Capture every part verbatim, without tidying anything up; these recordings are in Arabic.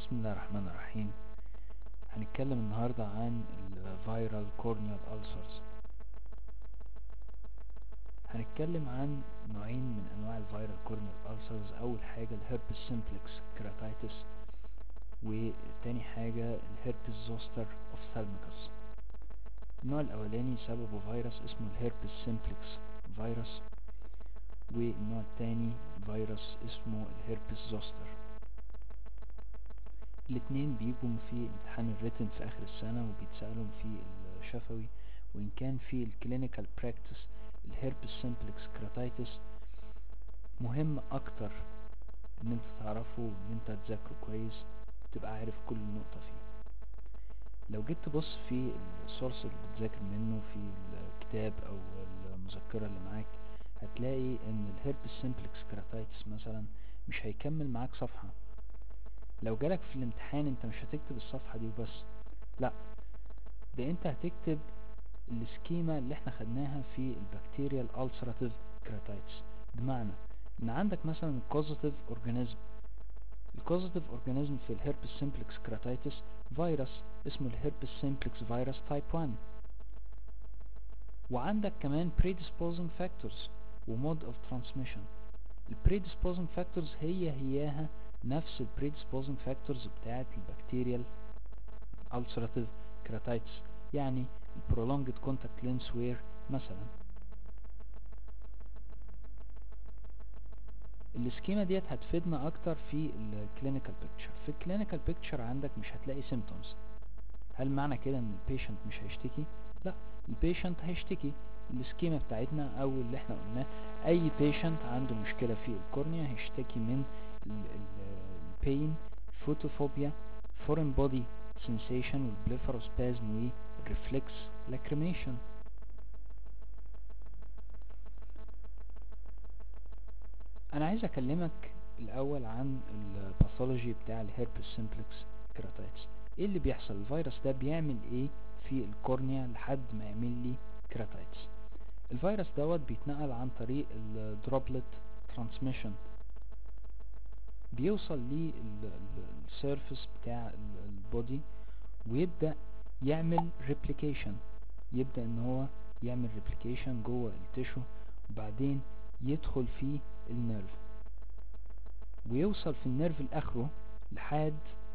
بسم الله الرحمن الرحيم. هنتكلم النهاردة عن الفيرال كورنيال ألسرز. هنتكلم عن نوعين من انواع الفيرال كورنيال ألسرز. اول حاجة الهيربس سيمبلكس كيراتايتس، وتاني حاجة الهيربس زوستر اوفثالميكس. النوع الاولاني سببه فيروس اسمه الهيربس سيمبلكس فيروس، والنوع التاني فيروس اسمه الهيربس زوستر. الاتنين بيجوا في امتحان الريتن في اخر السنة وبيتسألهم في الشفوي، وان كان في الكلينيكال براكتس الهيربس سيمبلكس كيراتايتس مهم اكتر ان انت تعرفه وان انت تذاكره كويس تبقى عارف كل نقطة فيه. لو جيت تبص في السورس اللي بتذاكر منه في الكتاب او المذكرة اللي معاك، هتلاقي ان الهيربس سيمبلكس كيراتايتس مثلا مش هيكمل معاك صفحة. لو جالك في الامتحان انت مش هتكتب الصفحة دي وبس، لا، ده انت هتكتب السكيما اللي احنا خدناها في البكتيريال ulcerative keratitis. بمعنى ان عندك مثلا الكوزيتيف اورجانيزم. الكوزيتيف اورجانيزم في الهيربس سيمبلكس كيراتايتس فيروس اسمه الهيربس سيمبلكس فيروس تايب واحد، وعندك كمان predisposing factors ومود اوف ترانسميشن. البريدisposing فاكتورز هي هياها نفس البريدisposing فاكتورز بتاعت البكتيريال ulcerative keratitis، يعني البرولونجد كونتاكت لينس وير مثلا. السكيما ديت هتفيدنا اكتر في الكلينيكال بيكتشر. في الكلينيكال بيكتشر عندك مش هتلاقي سيمبتومز. هل معنى كده ان البيشنت مش هيشتكي؟ لا، البيشنت هيشتكي. السكيما بتاعتنا او اللي احنا قلناه، اي بيشنت عنده مشكلة في الكورنيا هيشتكي من البين، فوتوفوبيا، فورين بودي سensation والبليفاروسبازم والريفلكس لاكريميشن. انا عايز اكلمك الاول عن الباثولوجي بتاع الهيربس سيمبلكس كيراتايتس. ايه اللي بيحصل؟ الفيروس ده بيعمل ايه في الكورنيا لحد ما يعمل لي كيراتايتس؟ الفيروس دوت بيتنقل عن طريق الدروبلت ترانسميشن، بيوصل للسيرفس بتاع البودي ويبدأ يعمل ريبليكيشن. يبدأ ان هو يعمل ريبليكيشن جوه التشو، وبعدين يدخل في النيرف ويوصل في النيرف لاخره لحد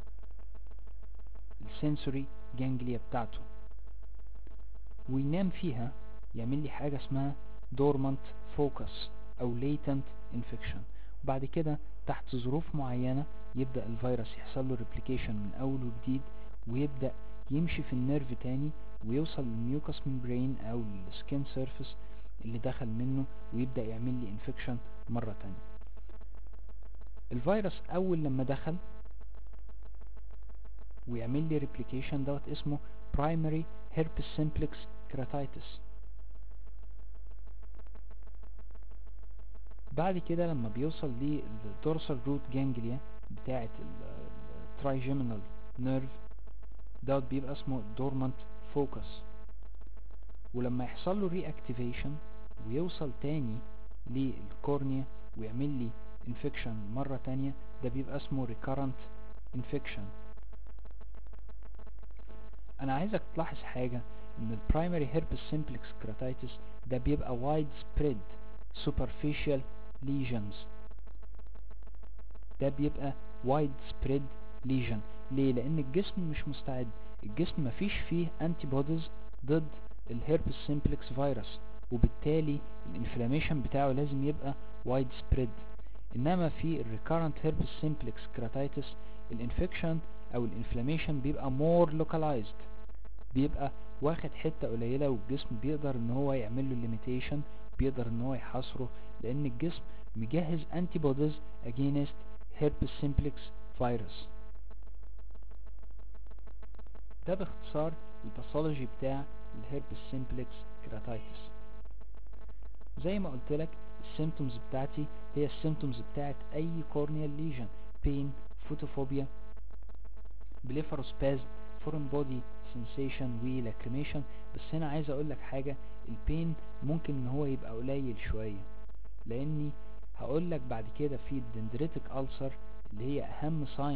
السنسوري جانجليا بتاعته، وينام فيها، يعمل لي حاجة اسمها دورمانت فوكس او ليتنت انفكشن. وبعد كده تحت ظروف معينة يبدأ الفيروس يحصل له ريبليكيشن من اول وجديد، ويبدأ يمشي في النيرف تاني ويوصل للميوكس ممبرين او السكين سيرفيس اللي دخل منه، ويبدأ يعمل لي انفكشن مرة تانية. الفيروس اول لما دخل ويعمل لي ريبليكيشن دوت اسمه primary herpes simplex keratitis. بعد كده لما بيوصل للدورسال روت جانجليا بتاعة الترايجيمينال نيرف دوت بيبقى اسمه دورمانت فوكس. ولما يحصل له ري اكتيفيشن ويوصل تاني للكورنيا ويعمل لي انفكشن مرة تانية، ده بيبقى اسمه recurrent infection. انا عايزك تلاحظ حاجة، ان البرايمري هيربس سيمبلكس كيراتايتس ده بيبقى wide spread superficial lesions. ده بيبقى wide spread lesion. ليه؟ لان الجسم مش مستعد، الجسم مفيش فيه antibodies ضد الهيربس سيمبلكس فيروس، وبالتالي الانفلاميشن بتاعه لازم يبقى وايد سبريد. انما في الريكارنت هيربس سيمبلكس كيراتايتس الانفكشن او الانفلاميشن بيبقى مور لوكالايزد، بيبقى واخد حتة قليلة، والجسم بيقدر ان هو يعمل له ليميتيشن، بيقدر ان هو يحاصره، لان الجسم مجهز انتي بوديز اجينست هيربس سيمبلكس فيروس. ده باختصار الباثولوجي بتاع الهيربس سيمبلكس كيراتايتس. زي ما قلت لك السيمتومز بتاعتي هي السيمتومز بتاعت اي كورنيال ليجن: بين، فوتوفوبيا، بليفاروسبازم، فورين بودي سensation ولاكريميشن. بس هنا عايز اقول لك حاجة، البين ممكن ان هو يبقى قليل شوية، لاني هقول لك بعد كده في الدندريتك ألسر اللي هي اهم ساين في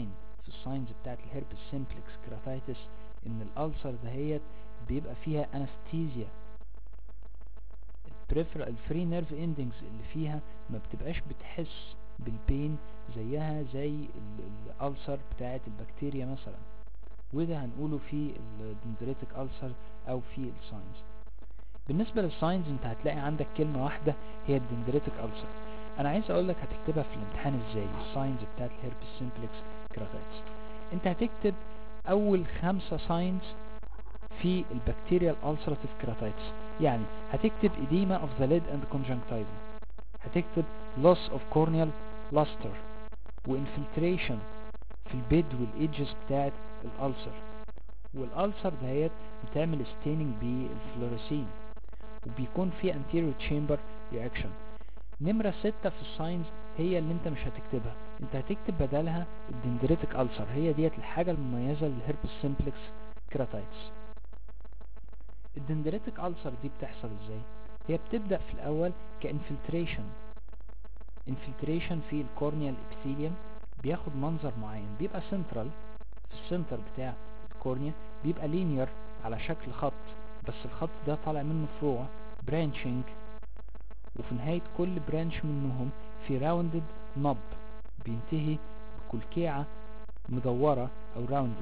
في الساينز بتاعت الهيربس سيمبلكس كيراتايتس ان الالسر دهيت بيبقى فيها انستيزيا. البريفرال الفري نيرف اندنجز اللي فيها ما بتبقاش بتحس بالبين زيها زي الالسر بتاعت البكتيريا مثلا، وده هنقوله في الدندريتك ألسر او في الساينز. بالنسبة للساينز انت هتلاقي عندك كلمة واحدة هي الدندريتك ألسر. انا عايز اقولك هتكتبها في الامتحان ازاي الساينز بتاعت الهيربس سيمبلكس كيراتايتس. انت هتكتب اول خمسة ساينز في البكتيريال ألسراتيف كيراتايتس، يعني هتكتب edema of the lid and conjunctiva، هتكتب loss of corneal luster وinfiltration في البيد والايدجز بتاعت الألسر، والألسر دهيت بتعمل staining بالفلوريسين وبيكون في anterior chamber reaction. نمرة ستة في الساينز هي اللي انت مش هتكتبها، انت هتكتب بدلها الدندريتك ألسر، هي ديت الحاجة المميزة للهيربس سيمبلكس كيراتايتس. الدندريتك ألسر دي بتحصل ازاي؟ هي بتبدأ في الأول كانفلتريشن، انفلتريشن في الكورنيال ابيثيليوم، بياخد منظر معين، بيبقى سنترال في السنتر بتاع الكورنيا، بيبقى لينير على شكل خط، بس الخط ده طالع منه فروع برانشنج، وفي نهاية كل برانش منهم في راوندد نب بينتهي بكلكيعة مدورة او راوندد.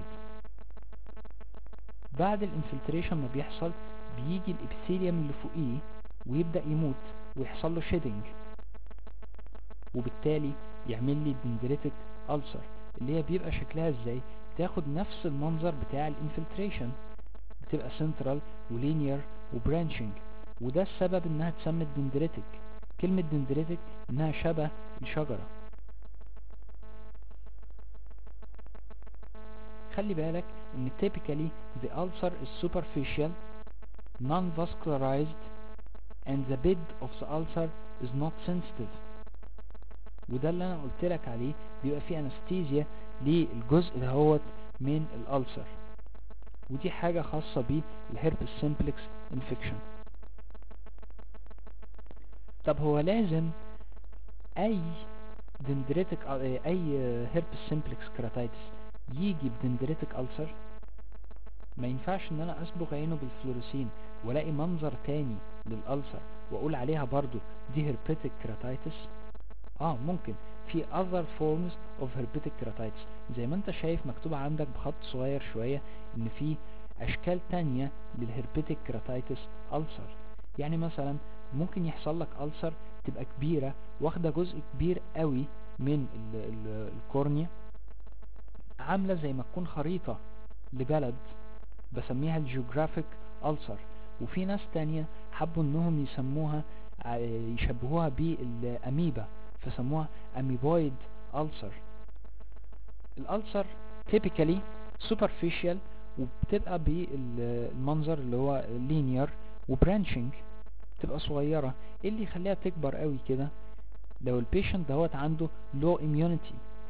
بعد الانفلتريشن ما بيحصل بيجي الابيثيليوم اللي فوقيه ويبدأ يموت ويحصل له شيدنج، وبالتالي يعمل لي دندريتك ألسر اللي هي بيبقى شكلها ازاي؟ بتاخد نفس المنظر بتاع الانفلتريشن، بتبقى سنترال ولينير وبرانشنج، وده السبب انها تسمى دندريتك. كلمة دندريتك انها شبه الشجرة. خلي بالك ان typically the ulcer is superficial, non-vascularized and the bed of the ulcer is not sensitive، وده اللي انا قلت لك عليه، بيبقى فيه انستيزيا للجزء دهوت من الألسر، ودي حاجة خاصة بالهيربس سيمبلكس انفكشن. طب هو لازم اي دندريتك اي هيربس سيمبلكس كيراتايتس يجي بدندريتك ألسر؟ ما ينفعش ان انا اصبغ عينه بالفلوريسين والاقي منظر تاني للألسر واقول عليها برضو دي هيربيتك كيراتايتس. اه ممكن في other forms of herpetic keratitis، زي ما انت شايف مكتوب عندك بخط صغير شوية ان في اشكال تانية للهربيتك كيراتايتس ألسر. يعني مثلا ممكن يحصل لك ألسر تبقى كبيرة واخدة جزء كبير قوي من ال ال الكورنيا، عاملة زي ما تكون خريطة لبلد، بسميها الجيوغرافيك ألسر. وفي ناس تانية حبوا انهم يسموها يشبهوها بالأميبا فسموها أميبويد ألسر. الألسر typically superficial وبتبقى بالمنظر اللي هو linear وبرانشنج، تبقى صغيرة. ايه اللي يخليها تكبر قوي كده؟ لو البيشنت دوت عنده low immunity،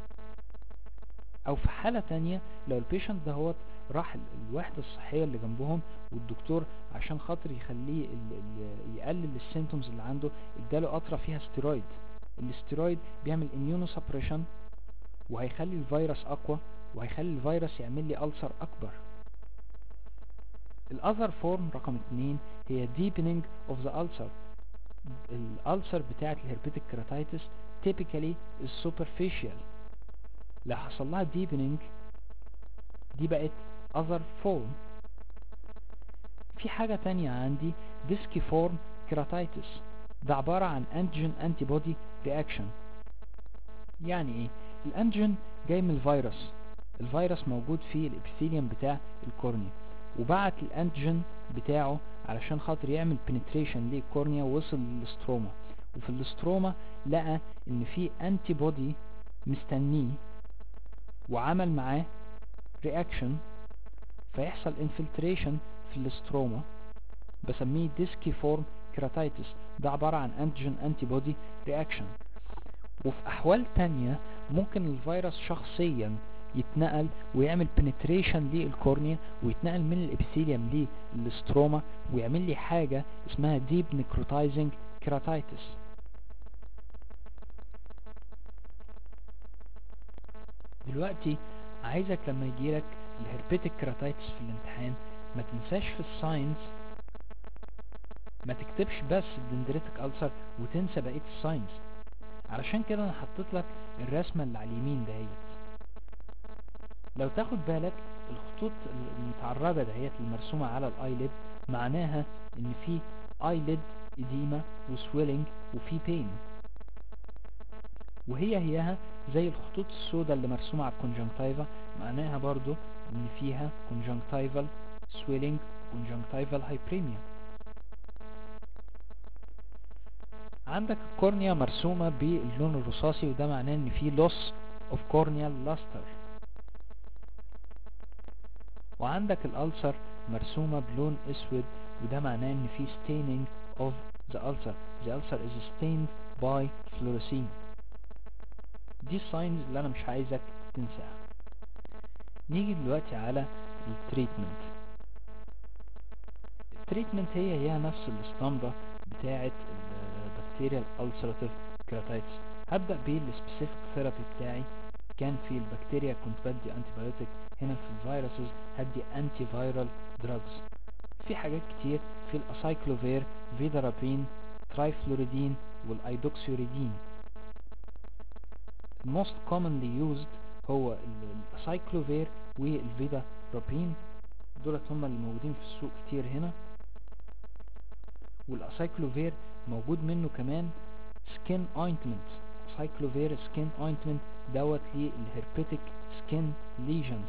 او في حالة تانية لو البيشنت دهوت راح الوحدة الصحية اللي جنبهم والدكتور عشان خاطر يخليه ال ال يقلل السيمتومز اللي عنده اداله قطرة فيها ستيرويد. الاستيرويد بيعمل immuno suppression وهيخلي الفيروس اقوى وهيخلي الفيروس يعمل لي ألسر اكبر. الاذر فورم رقم اتنين هي deepening of the ulcer. الألسر بتاعت الهربيتك كيراتايتس typically is superficial، لو حصل لها deepening دي بقت other form. في حاجة تانية عندي disciform keratitis، ده عبارة عن antigen antibody reaction. يعني ايه؟ الانتيجين جاي من الفيروس، الفيروس موجود في الابيثيليوم بتاع الكورنيا وبعت الانتيجين بتاعه علشان خاطر يعمل penetration للكورنيا ووصل للستروما، وفي الستروما لقى ان في انتي بودي مستنيه وعمل معاه reaction فيحصل infiltration في الستروما، بسميه disciform keratitis. ده عبارة عن antigen antibody reaction. وفي احوال تانية ممكن الفيروس شخصيا يتنقل ويعمل penetration للكورنيا ويتنقل من الابيثيليوم للستروما ويعمل لي حاجة اسمها deep necrotizing keratitis. دلوقتي عايزك لما يجيلك الهربيتك كيراتايتس في الامتحان ما تنساش في الساينز، ما تكتبش بس الدندريتك ألسر وتنسى بقية الساينز. علشان كده انا حطيت لك الرسمة اللي على اليمين دهيت. لو تاخد بالك الخطوط المتعرجة دهيت المرسومة على الايلid معناها ان في ايلid اديما وسويلنج وفي بين، وهي هيها زي الخطوط السوداء اللي مرسومة على الكونجنكتيفا، معناها برضو ان فيها كونجنكتيفال سويلنج كونجنكتيفال هايبريميا. عندك الكورنيا مرسومة باللون الرصاصي وده معناه ان في loss of corneal luster، وعندك الألسر مرسومة بلون اسود وده معناه ان في staining of the ulcer. the ulcer is stained by fluorescein. دي الساينز اللي انا مش عايزك تنساها. نيجي دلوقتي على التريتمنت. التريتمنت هي هي نفس الاسطمبة بتاعة البكتيريا الالسراتيف كيراتايتس. هبدأ بالسبيسيفيك ثيرابي بتاعي. كان في البكتيريا كنت بدي انتي بايوتيك، هنا في الفيروسز هدي انتي فايرال دراجز. في حاجات كتير، في الاسايكلوفير، فيدارابين، ترايفلوريدين والايدوكسيوريدين. most commonly used هو الاسايكلوفير والفيدارابين، دولت هما اللي موجودين في السوق كتير هنا. والاسايكلوفير موجود منه كمان سكين اوينتمنت، اسايكلوفير سكين اوينتمنت دوت للهربيتك سكين ليجنز.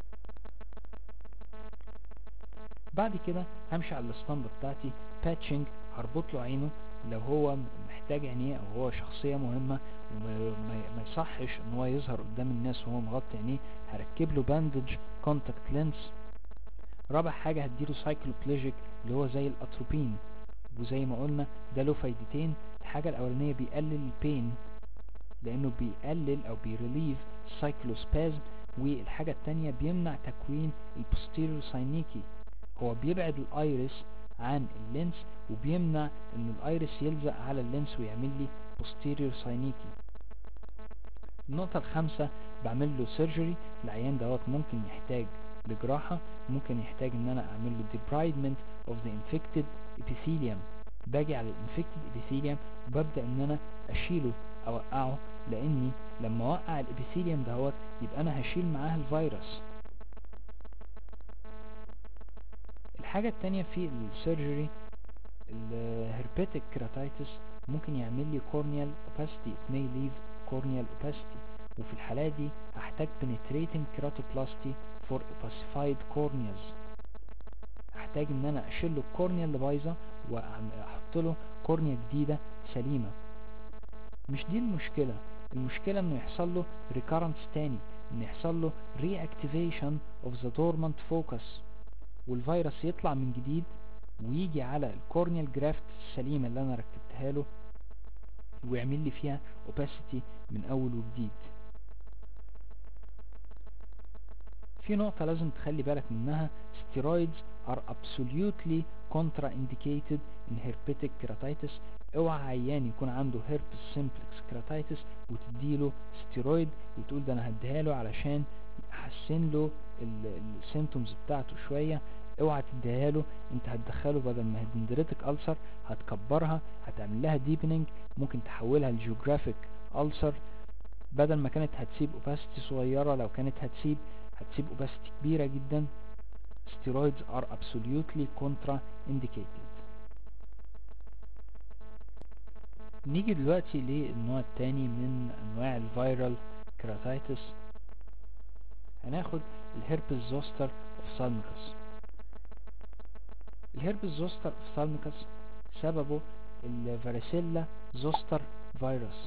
بعد كده همشي على الاسطمبة بتاعتي باتشنج، هربط له عينه لو هو محتاج عينيه او هو شخصية مهمة وما يصحش ان هو يظهر قدام الناس وهو مغطي عينيه، هركب له باندج كونتاكت لينس. رابع حاجة هديله سايكلوبليجيك اللي هو زي الاتروبين، وزي ما قلنا ده له فايدتين. الحاجة الاولانية بيقلل البين لانه بيقلل او بيريليف سايكلوسبازم، والحاجة التانية بيمنع تكوين البوستيريور ساينيكي، هو بيبعد الايرس عن اللينس وبيمنع ان الايرس يلزق على اللينس ويعمل لي posterior ساينيكي. النقطة الخامسة بعمل له سيرجري. العيان دوت ممكن يحتاج لجراحة، ممكن يحتاج ان انا اعمل له debridement of the infected epithelium. باجي على الانفكتد epithelium وببدأ ان انا اشيله اوقعه، لاني لما اوقع الابيثيليوم دوت يبقى انا هشيل معاه الفيروس. الحاجة التانية في السيرجري الهربيتك كيراتايتس ممكن يعمل لي corneal opacity، it may leave corneal opacity، وفي الحالة دي هحتاج penetrating keratoplasty for opacified corneas. هحتاج ان انا اشيل له الكورنيا اللي بايظة واحط له كورنيا جديدة سليمة. مش دي المشكلة، المشكلة انه يحصل له recurrence تاني، ان يحصل له reactivation of the dormant focus، والفيروس يطلع من جديد ويجي على الكورنيال جرافت السليمة اللي انا ركبتها له ويعمل لي فيها opacity من اول وجديد. في نقطة لازم تخلي بالك منها، steroids are absolutely contraindicated in herpetic keratitis. اوعى عيان يكون عنده herpes simplex keratitis وتديله ستيرويد وتقول ده انا هديها له علشان يحسن له السيمتومز بتاعته شوية. اوعى تديها له، انت هتدخله بدل ما هدندريتك ألسر هتكبرها، هتعمل لها ديبنينج، ممكن تحولها لجيوغرافيك ألسر. بدل ما كانت هتسيب اوباسيتي صغيرة، لو كانت هتسيب هتسيب اوباسيتي كبيرة جدا. steroids are absolutely contraindicated. نيجي دلوقتي للنوع التاني من انواع الفيرال كيراتايتس. هناخد الهيربس زوستر اوفثالميكس. الهيربس زوستر اوفثالميكس سببه الفاريسيلا زوستر فيروس.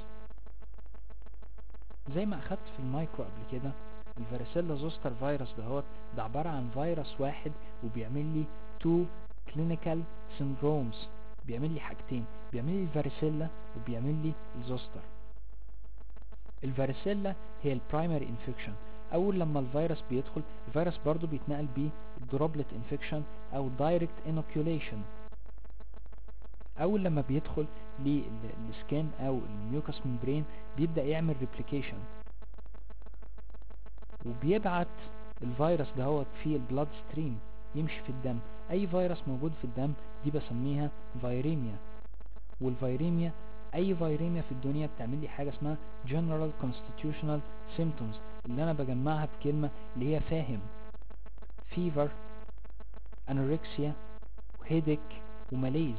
زي ما اخدت في المايكرو قبل كده، الفاريسيلا زوستر فيروس دهوت ده عبارة عن فيروس واحد وبيعمل لي تو كلينيكال سيندرومز، بيعمل لي حاجتين، بيعمل لي الفاريسيلا وبيعمل لي الزوستر. الفاريسيلا هي البرايمري انفكشن، اول لما الفيروس بيدخل الفيروس برضو بيتنقل بيه الدروبلت انفكشن او دايركت انوكيوليشن. اول لما بيدخل للسكين او الميوكس ممبرين بيبدأ يعمل ريبليكيشن، وبيبعت الفيروس دهوت في البلاد ستريم، يمشي في الدم. اي فيروس موجود في الدم دي بسميها فيريميا. والفيريميا اي فيريميا في الدنيا بتعمل لي حاجه اسمها general constitutional symptoms، اللي انا بجمعها بكلمه اللي هي فاهم: fever، anorexia، headache، وماليز.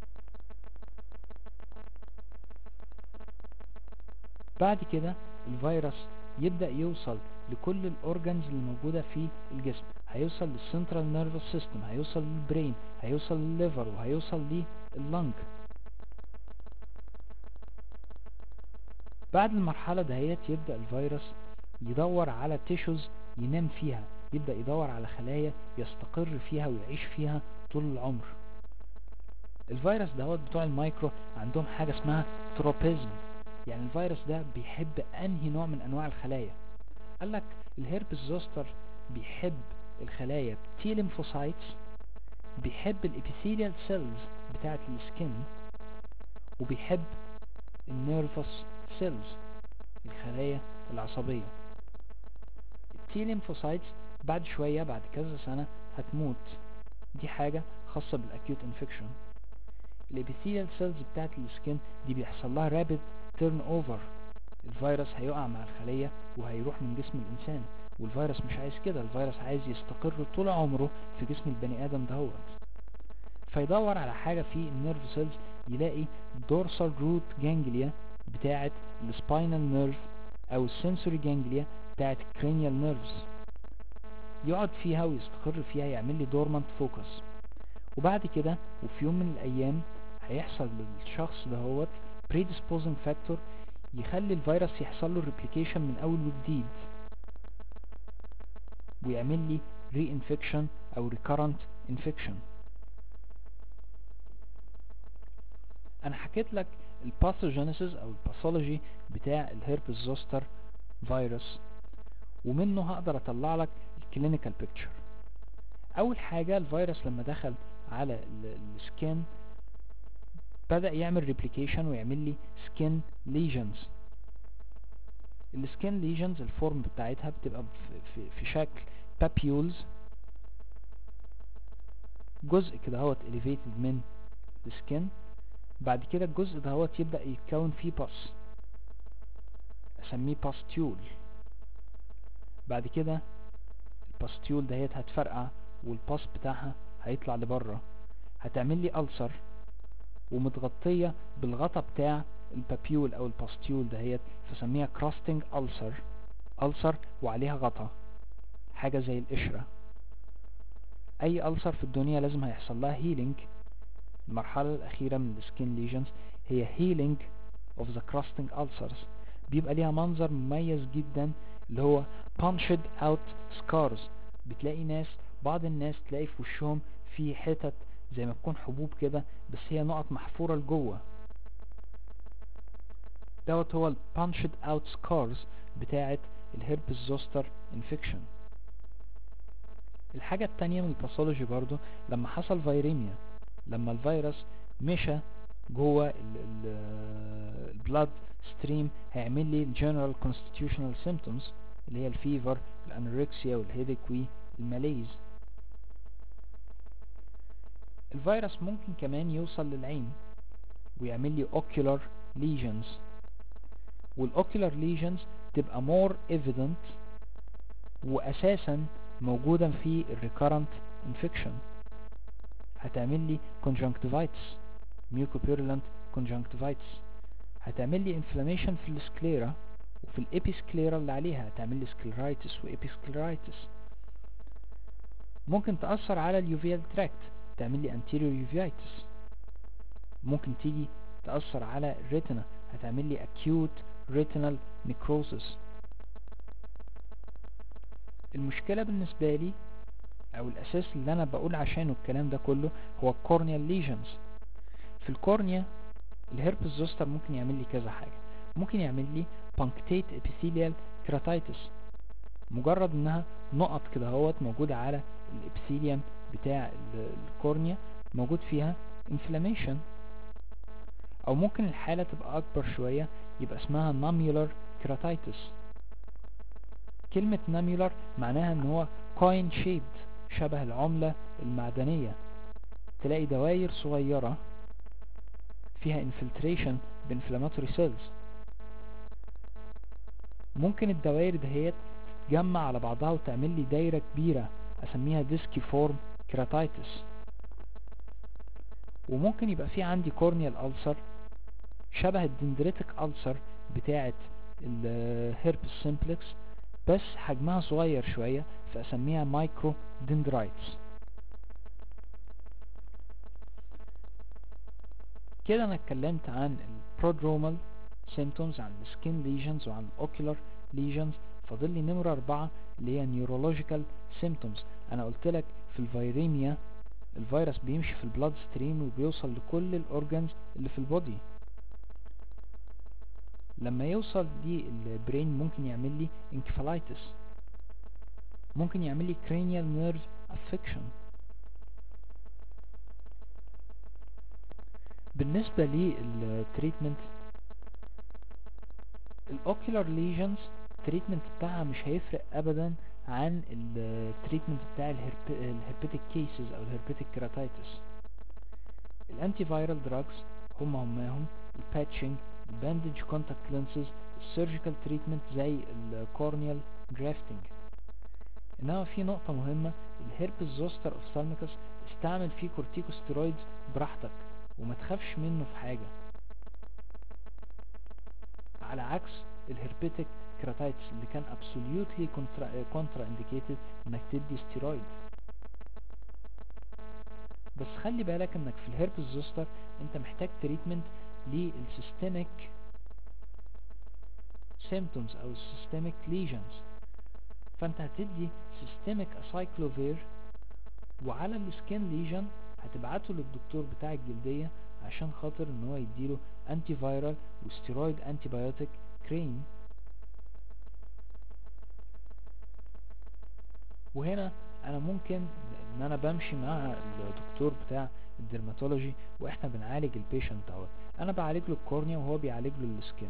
بعد كده الفيروس يبدأ يوصل لكل الاورجنز اللي موجودة في الجسم، هيوصل للسنترال نيرفس سيستم، هيوصل للبرين، هيوصل للليفر، وهيوصل لللنج. بعد المرحلة دهيت يبدأ الفيروس يدور على تيشوز ينام فيها، يبدأ يدور على خلايا يستقر فيها ويعيش فيها طول العمر. الفيروس دهوت بتوع المايكرو عندهم حاجة اسمها تروبيزم، يعني الفيروس ده بيحب انهي نوع من انواع الخلايا. قالك الهيربس زوستر بيحب الخلايا تي ليمفوسايتس، بيحب الابيثيليال سيلز بتاعة السكين، وبيحب النيرفس سيلز الخلايا العصبية. التي ليمفوسايتس بعد شوية بعد كذا سنة هتموت، دي حاجة خاصة بالاكيوت انفكشن. الابيثيليال سيلز بتاعة السكين دي بيحصل لها رابيد تيرن اوفر، الفيروس هيقع مع الخلية وهيروح من جسم الانسان، والفيروس مش عايز كده، الفيروس عايز يستقر طول عمره في جسم البني ادم دهوت. فيدور على حاجة في النيرف سيلز، يلاقي دورسال روت جانجليا بتاعة السباينال نيرف او السنسوري جانجليا بتاعة الكرينيال نيرفز، يقعد فيها ويستقر فيها، يعمل لي دورمانت فوكس. وبعد كده وفي يوم من الايام هيحصل للشخص دهوت predisposing factor يخلي الفيروس يحصل له replication من اول وجديد، ويعمل لي reinfection او recurrent infection. انا حكيت لك الباثوجينيسيس او الباثولوجي بتاع الهيربس زوستر فيروس، ومنه هقدر اطلع لك الكلينيكال بيكتشر. اول حاجة الفيروس لما دخل على السكين بدأ يعمل ريبليكيشن ويعمل لي سكين ليجنز. السكين ليجنز الفورم بتاعتها بتبقى في, في, في شكل بابيولز، جزء كده هوت elevated من السكين. بعد كده الجزء ده هوت يبدأ يتكون فيه باس، اسميه باستيول. بعد كده الباستيول دهيت هتفرقع والباس بتاعها هيطلع لبره، هتعمل لي ألسر ومتغطية بالغطا بتاع البابيول او الباستيول دهيت، فسميها كراستنج ألسر. ألسر وعليها غطا، حاجة زي القشرة. اي ألسر في الدنيا لازم هيحصل لها هيلينج. المرحلة الاخيرة من السكين ليجنز هي هيلينج of the crusting ulcers، بيبقى ليها منظر مميز جدا اللي هو punched out scars. بتلاقي ناس بعض الناس تلاقي في وشهم في حتت زي ما تكون حبوب كده، بس هي نقط محفورة لجوه، دوت هو ال punched out scars بتاعت الهيربس زوستر انفكشن. الحاجة التانية من الباثولوجي برضو لما حصل فيريميا، لما الفيروس مشى جوه البلاد ستريم هيعمل لي الجنرال كونستيتيوشنال سيمبتومز اللي هي الفيفر، الانوركسيا، والهيديك، والماليز. الفيروس ممكن كمان يوصل للعين ويعمل لي ocular lesions، والاوكيولار lesions تبقى more evident واساسا موجودة في الريكارنت infection. هتعمل لي conjunctivitis، mucopurulent conjunctivitis، هتعمل لي inflammation في السكليرا وفي الابيسكليرا اللي عليها، هتعمل لي سكلرايتس وابيسكلرايتس. ممكن تأثر على اليوفيال تراكت، تعمل لي anterior uveitis. ممكن تيجي تأثر على الريتنا، هتعمل لي acute retinal necrosis. المشكلة بالنسبة لي او الاساس اللي انا بقول عشانه الكلام ده كله هو الكورنيال ليجنز. في الكورنيا الهيربس زوستر ممكن يعمل لي كذا حاجة. ممكن يعمل لي punctate epithelial keratitis، مجرد انها نقط كده اهوت موجودة على الابيثيليوم بتاع الكورنيا موجود فيها inflammation. او ممكن الحالة تبقى اكبر شوية يبقى اسمها nomular keratitis. كلمة ناميولار معناها ان هو coin shaped، شبه العملة المعدنية. تلاقي دواير صغيرة فيها infiltration بانفلاماتوري cells. ممكن الدوائر دهيت تتجمع على بعضها وتعمل لي دايرة كبيرة اسميها ديسكيفورم كيراتايتس. وممكن يبقى في عندي كورنيال ألسر شبه الدندريتك ألسر بتاعة الهيربس سيمبلكس، بس حجمها صغير شوية فأسميها مايكرو دندرايتس. كده أنا اتكلمت عن البرودرومال symptoms، عن السكين ليجنز وعن الاوكيولار ليجنز. فاضل لي نمرة أربعة اللي هي نيورولوجيكال symptoms. أنا قلت لك في الفيريميا الفيروس بيمشي في البلاد ستريم وبيوصل لكل الأورجانز اللي في البودي. لما يوصل للبرين ممكن يعمل لي انكفالايتس، ممكن يعمل لي cranial nerve affection. بالنسبة للتريتمنت، الاوكيولار ليجنز التريتمنت بتاعها مش هيفرق ابدا عن التريتمنت بتاع الهربيتك كيسز او الهربيتك كيراتايتس. الانتي فايرال دراجز هم هماهم الباتشنج، الباندج كونتاكت لينسز، السيرجيكال تريتمنت زي الكورنيال جرافتنج. انما في نقطة مهمة، الهربس زوستر اوفثالميكس استعمل فيه كورتيكوستيرويدز براحتك وما تخافش منه في حاجة، على عكس الهربيتك كيراتايتس اللي كان absolutely contra indicated انك تدي ستيرويد. بس خلي بالك انك في الهربس زوستر انت محتاج تريتمنت للسيستميك symptoms او السيستميك lesions، فانت هتدي سيستميك اسايكلوفير، وعلى السكين ليجن هتبعته للدكتور بتاع الجلدية عشان خاطر ان هو يديله انتي فايرال وستيرويد انتي بايوتيك كريم. وهنا انا ممكن ان انا بمشي مع الدكتور بتاع الدرماتولوجي واحنا بنعالج البيشنت دوت، انا بعالج له الكورنيا وهو بيعالج له السكين.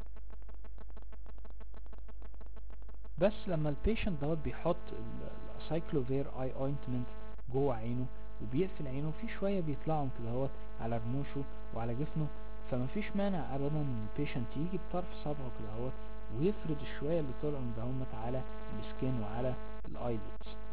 بس لما البيشنت دوت بيحط السايكلوفير اي اوينتمنت جوه عينه وبيقفل عينه، في شويه بيطلعوا كده اهوت على رموشه وعلى جفنه، فما فيش مانع ابدا ان البيشنت يجي بطرف صبعه كده اهوت ويفرد الشويه اللي طلعوا ده همت على السكين وعلى الايلتس.